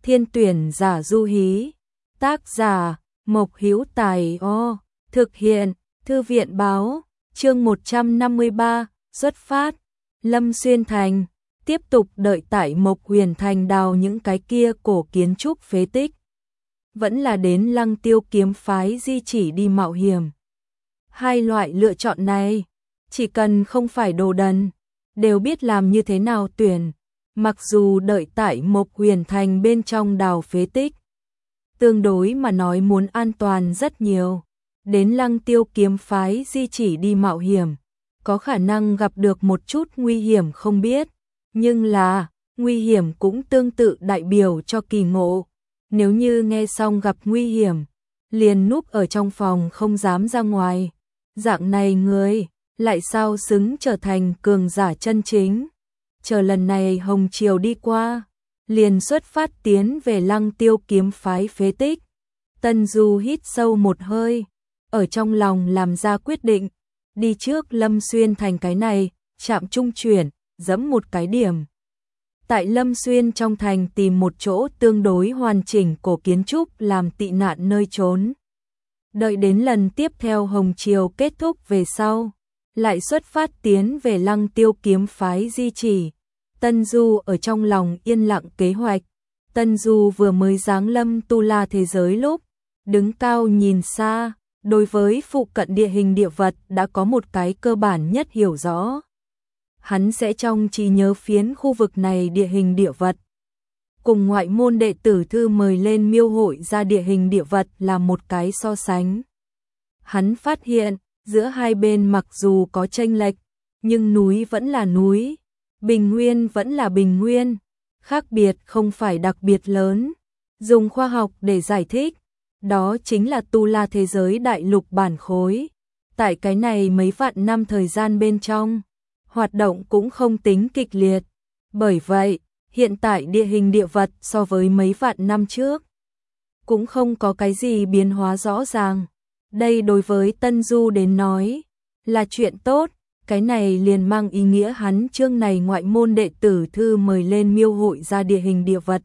Thiên tuyển giả du hí. Tác giả Mộc Hữu Tài. Thực hiện Thư viện báo. Chương 153. Xuất phát. Lâm Xuyên Thành. Tiếp tục đợi tại Mộc Huyền Thành đào những cái kia cổ kiến trúc phế tích. Vẫn là đến Lăng Tiêu kiếm phái di chỉ đi mạo hiểm. Hai loại lựa chọn này, chỉ cần không phải đồ đần, đều biết làm như thế nào tuyển. Mặc dù đợi tại Mộc Huyền Thành bên trong đào phế tích, tương đối mà nói muốn an toàn rất nhiều. Đến Lăng Tiêu kiếm phái di chỉ đi mạo hiểm, có khả năng gặp được một chút nguy hiểm không biết, nhưng là nguy hiểm cũng tương tự đại biểu cho kỳ ngộ. Nếu như nghe xong gặp nguy hiểm, liền núp ở trong phòng không dám ra ngoài, dạng này người lại sao xứng trở thành cường giả chân chính. Chờ lần này Hồng Triều đi qua, liền xuất phát tiến về Lăng Tiêu kiếm phái phế tích. Tân Du hít sâu một hơi, ở trong lòng làm ra quyết định, đi trước Lâm Xuyên Thành cái này, trạm trung chuyển, dẫm một cái điểm. Tại Lâm Xuyên trong thành tìm một chỗ tương đối hoàn chỉnh cổ kiến trúc làm tị nạn nơi trốn. Đợi đến lần tiếp theo Hồng Triều kết thúc về sau, lại xuất phát tiến về Lăng Tiêu kiếm phái di chỉ. Tân Du ở trong lòng yên lặng kế hoạch. Tân Du vừa mới giáng lâm Tu La thế giới lúc, đứng cao nhìn xa, đối với phụ cận địa hình địa vật đã có một cái cơ bản nhất hiểu rõ. Hắn sẽ trong trí nhớ phiến khu vực này địa hình địa vật. Cùng ngoại môn đệ tử thư mời lên miêu hội ra địa hình địa vật là một cái so sánh. Hắn phát hiện, giữa hai bên mặc dù có chênh lệch, nhưng núi vẫn là núi, bình nguyên vẫn là bình nguyên, khác biệt không phải đặc biệt lớn. Dùng khoa học để giải thích, đó chính là Tu La thế giới đại lục bản khối. Tại cái này mấy vạn năm thời gian bên trong, hoạt động cũng không tính kịch liệt. Bởi vậy, hiện tại địa hình địa vật so với mấy vạn năm trước cũng không có cái gì biến hóa rõ ràng. Đây đối với Tân Du đến nói là chuyện tốt, cái này liền mang ý nghĩa hắn chương này ngoại môn đệ tử thư mời lên miêu hội ra địa hình địa vật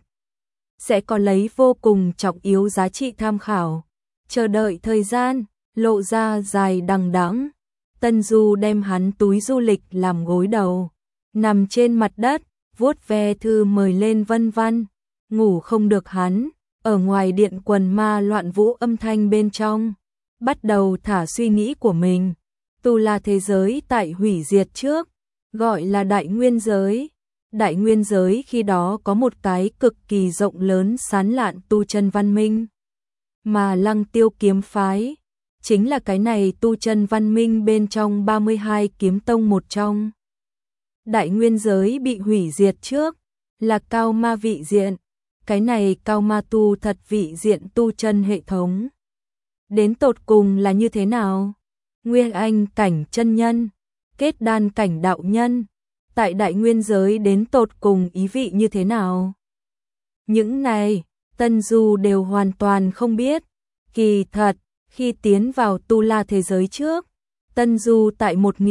sẽ có lấy vô cùng trọng yếu giá trị tham khảo. Chờ đợi thời gian lộ ra dài đằng đẵng, Tân Du đem hắn túi du lịch làm gối đầu, nằm trên mặt đất, vuốt ve thư mời lên vân vân. Ngủ không được hắn, ở ngoài điện quần ma loạn vũ âm thanh bên trong, bắt đầu thả suy nghĩ của mình. Tu La thế giới tại hủy diệt trước, gọi là Đại Nguyên giới. Đại Nguyên giới khi đó có một cái cực kỳ rộng lớn sán lạn tu chân văn minh. Mà Lăng Tiêu kiếm phái chính là cái này tu chân văn minh bên trong 32 kiếm tông một trong. Đại Nguyên giới bị hủy diệt trước là Cao Ma vị diện, cái này Cao Ma tu thật vị diện tu chân hệ thống. Đến tột cùng là như thế nào? Nguyên Anh cảnh chân nhân, kết đan cảnh đạo nhân, tại Đại Nguyên giới đến tột cùng ý vị như thế nào? Những này, Tân Du đều hoàn toàn không biết. Kỳ thật, khi tiến vào Tu La thế giới trước, Tân Du tại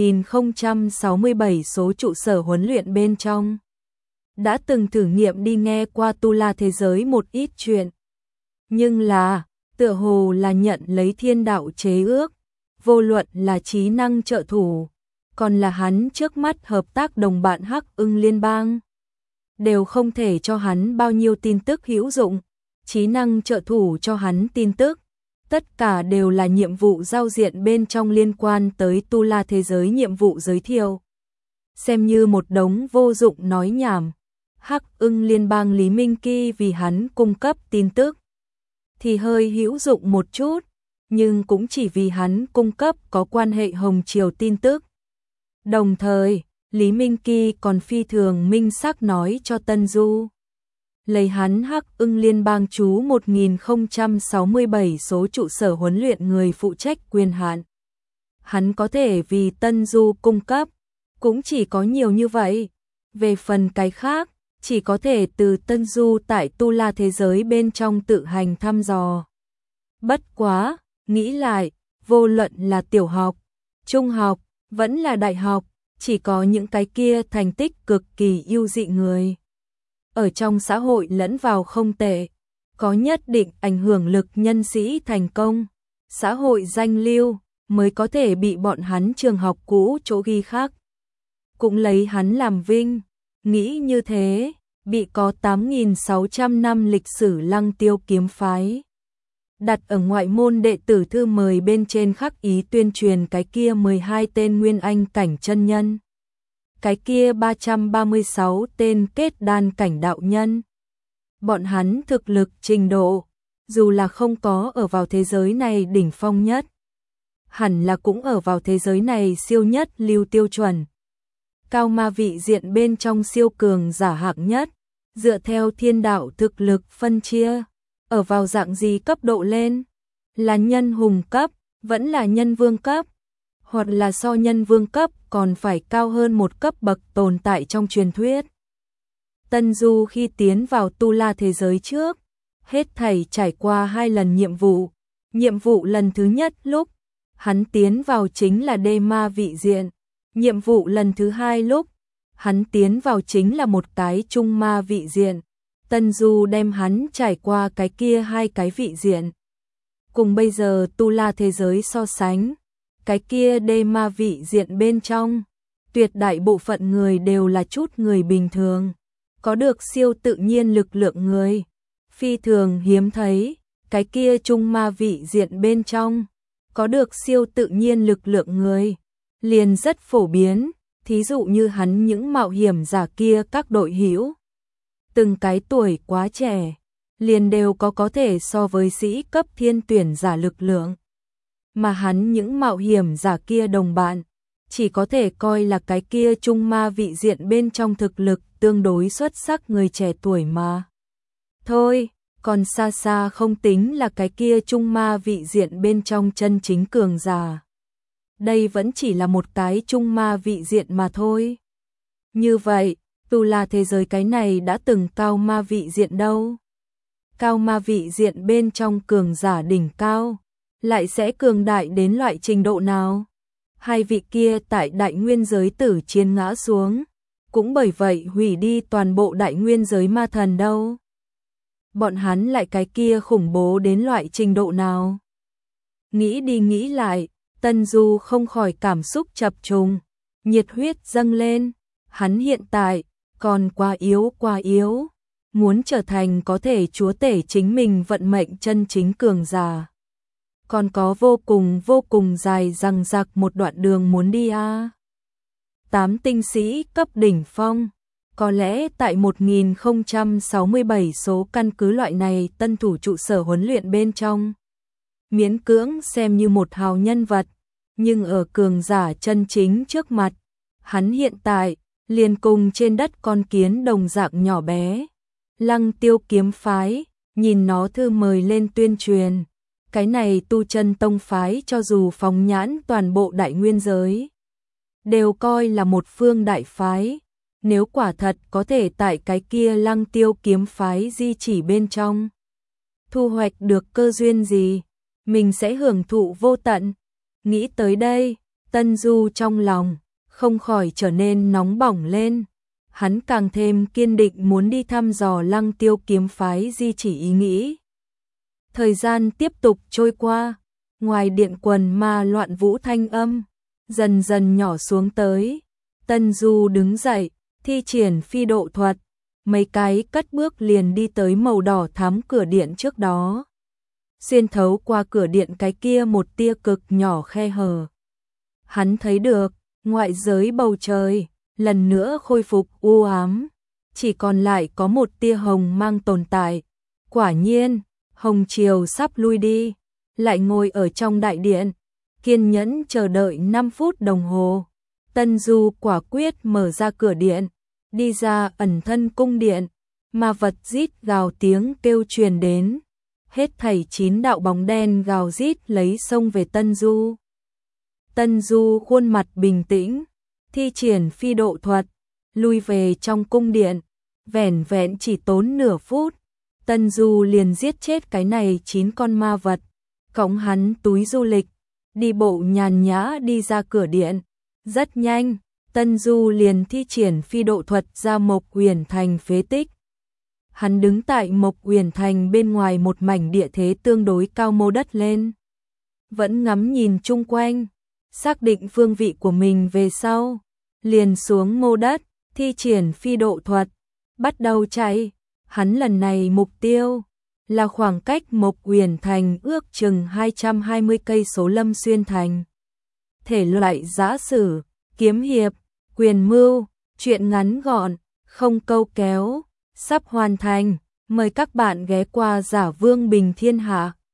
1067 số trụ sở huấn luyện bên trong đã từng thử nghiệm đi nghe qua Tu La thế giới một ít chuyện. Nhưng là, tựa hồ là nhận lấy thiên đạo chế ước, vô luận là trí năng trợ thủ, còn là hắn trước mắt hợp tác đồng bạn Hắc Ưng Liên bang, đều không thể cho hắn bao nhiêu tin tức hữu dụng. Trí năng trợ thủ cho hắn tin tức, tất cả đều là nhiệm vụ giao diện bên trong liên quan tới Tu La thế giới nhiệm vụ giới thiệu. Xem như một đống vô dụng nói nhảm. Hắc Ưng Liên bang Lý Minh Kỳ vì hắn cung cấp tin tức thì hơi hữu dụng một chút, nhưng cũng chỉ vì hắn cung cấp có quan hệ Hồng Triều tin tức. Đồng thời, Lý Minh Kỳ còn phi thường minh xác nói cho Tân Du, lấy hắn Hắc Ưng Liên bang chú 1067 số trụ sở huấn luyện người phụ trách quyền hạn, hắn có thể vì Tân Du cung cấp cũng chỉ có nhiều như vậy. Về phần cái khác, chỉ có thể từ Tân Du tại Tu La thế giới bên trong tự hành thăm dò. Bất quá, nghĩ lại, vô luận là tiểu học, trung học, vẫn là đại học, chỉ có những cái kia thành tích cực kỳ ưu dị người ở trong xã hội lẫn vào không tệ, có nhất định ảnh hưởng lực nhân sĩ thành công, xã hội danh lưu, mới có thể bị bọn hắn trường học cũ chỗ ghi khắc. Cũng lấy hắn làm vinh, nghĩ như thế, bị có 8.600 năm lịch sử Lăng Tiêu kiếm phái. Đặt ở ngoại môn đệ tử thư mời bên trên khắc ý tuyên truyền cái kia 12 tên nguyên anh cảnh chân nhân. Cái kia 336 tên kết đan cảnh đạo nhân. Bọn hắn thực lực trình độ, dù là không có ở vào thế giới này đỉnh phong nhất, hẳn là cũng ở vào thế giới này siêu nhất lưu tiêu chuẩn. Cao ma vị diện bên trong siêu cường giả hạng nhất, dựa theo thiên đạo thực lực phân chia, ở vào dạng gì cấp độ lên? Là nhân hùng cấp, vẫn là nhân vương cấp, hoặc là so nhân vương cấp còn phải cao hơn một cấp bậc tồn tại trong truyền thuyết. Tân Du khi tiến vào Tu La thế giới trước, hết thảy trải qua 2 lần nhiệm vụ. Nhiệm vụ lần thứ nhất lúc hắn tiến vào chính là đê ma vị diện. Nhiệm vụ lần thứ 2 lúc hắn tiến vào chính là một cái trung ma vị diện. Tân Du đem hắn trải qua cái kia 2 cái vị diện. Cùng bây giờ Tu La thế giới so sánh, cái kia đê ma vị diện bên trong, tuyệt đại bộ phận người đều là chút người bình thường, có được siêu tự nhiên lực lượng người, phi thường hiếm thấy. Cái kia trung ma vị diện bên trong, có được siêu tự nhiên lực lượng người, liền rất phổ biến, thí dụ như hắn những mạo hiểm giả kia các đội hữu. Từng cái tuổi quá trẻ, liền đều có thể so với sĩ cấp thiên tuyển giả lực lượng. Mà hắn những mạo hiểm giả kia đồng bạn, chỉ có thể coi là cái kia trung ma vị diện bên trong thực lực tương đối xuất sắc người trẻ tuổi mà. Thôi, còn xa xa không tính là cái kia trung ma vị diện bên trong chân chính cường giả. Đây vẫn chỉ là một cái trung ma vị diện mà thôi. Như vậy, Tu La thế giới cái này đã từng cao ma vị diện đâu? Cao ma vị diện bên trong cường giả đỉnh cao, lại sẽ cường đại đến loại trình độ nào? 2 vị kia tại đại nguyên giới tử chiến ngã xuống, cũng bởi vậy hủy đi toàn bộ đại nguyên giới ma thần đâu. Bọn hắn lại cái kia khủng bố đến loại trình độ nào? Nghĩ đi nghĩ lại, Tân Du không khỏi cảm xúc chập trùng, nhiệt huyết dâng lên. Hắn hiện tại còn quá yếu, muốn trở thành có thể chúa tể chính mình vận mệnh chân chính cường giả. Còn có vô cùng dài dằng dặc một đoạn đường muốn đi a. 8 tinh sĩ cấp đỉnh phong, có lẽ tại 1067 số căn cứ loại này tân thủ trụ sở huấn luyện bên trong, miễn cưỡng xem như một hào nhân vật, nhưng ở cường giả chân chính trước mặt, hắn hiện tại liền cùng trên đất con kiến đồng dạng nhỏ bé. Lăng Tiêu kiếm phái, nhìn nó thư mời lên tuyên truyền, cái này tu chân tông phái cho dù phóng nhãn toàn bộ đại nguyên giới, đều coi là một phương đại phái. Nếu quả thật có thể tại cái kia Lăng Tiêu kiếm phái di chỉ bên trong, thu hoạch được cơ duyên gì, mình sẽ hưởng thụ vô tận. Nghĩ tới đây, Tân Du trong lòng không khỏi trở nên nóng bỏng lên. Hắn càng thêm kiên định muốn đi thăm dò Lăng Tiêu kiếm phái di chỉ ý nghĩ. Thời gian tiếp tục trôi qua, ngoài điện quần ma loạn vũ thanh âm dần dần nhỏ xuống tới. Tân Du đứng dậy, thi triển phi độ thuật, mấy cái cất bước liền đi tới màu đỏ thắm cửa điện trước đó. Xuyên thấu qua cửa điện cái kia một tia cực nhỏ khe hở, hắn thấy được ngoại giới bầu trời lần nữa khôi phục u ám, chỉ còn lại có một tia hồng mang tồn tại. Quả nhiên, hồng chiều sắp lui đi, lại ngồi ở trong đại điện, kiên nhẫn chờ đợi 5 phút đồng hồ. Tân Du quả quyết mở ra cửa điện, đi ra ẩn thân cung điện, ma vật rít gào tiếng kêu truyền đến. Hết thảy 9 đạo bóng đen gào rít lấy xông về Tân Du. Tân Du khuôn mặt bình tĩnh, thi triển phi độ thuật, lui về trong cung điện, vẻn vẹn chỉ tốn nửa phút, Tân Du liền giết chết cái này 9 con ma vật, cõng hắn túi du lịch, đi bộ nhàn nhã đi ra cửa điện. Rất nhanh, Tân Du liền thi triển phi độ thuật ra Mộc Huyền thành phế tích, Hắn đứng tại Mộc Uyển Thành bên ngoài một mảnh địa thế tương đối cao mô đất lên. Vẫn ngắm nhìn chung quanh, xác định phương vị của mình về sau. Liền xuống mô đất, thi triển phi độ thuật, bắt đầu chạy. Hắn lần này mục tiêu là khoảng cách Mộc Uyển Thành ước chừng 220 cây số Lâm Xuyên Thành. Thể loại giã sử, kiếm hiệp, quyền mưu, truyện ngắn gọn, không câu kéo, sắp hoàn thành. Mời các bạn ghé qua Giả Vương Bình Thiên Hạ.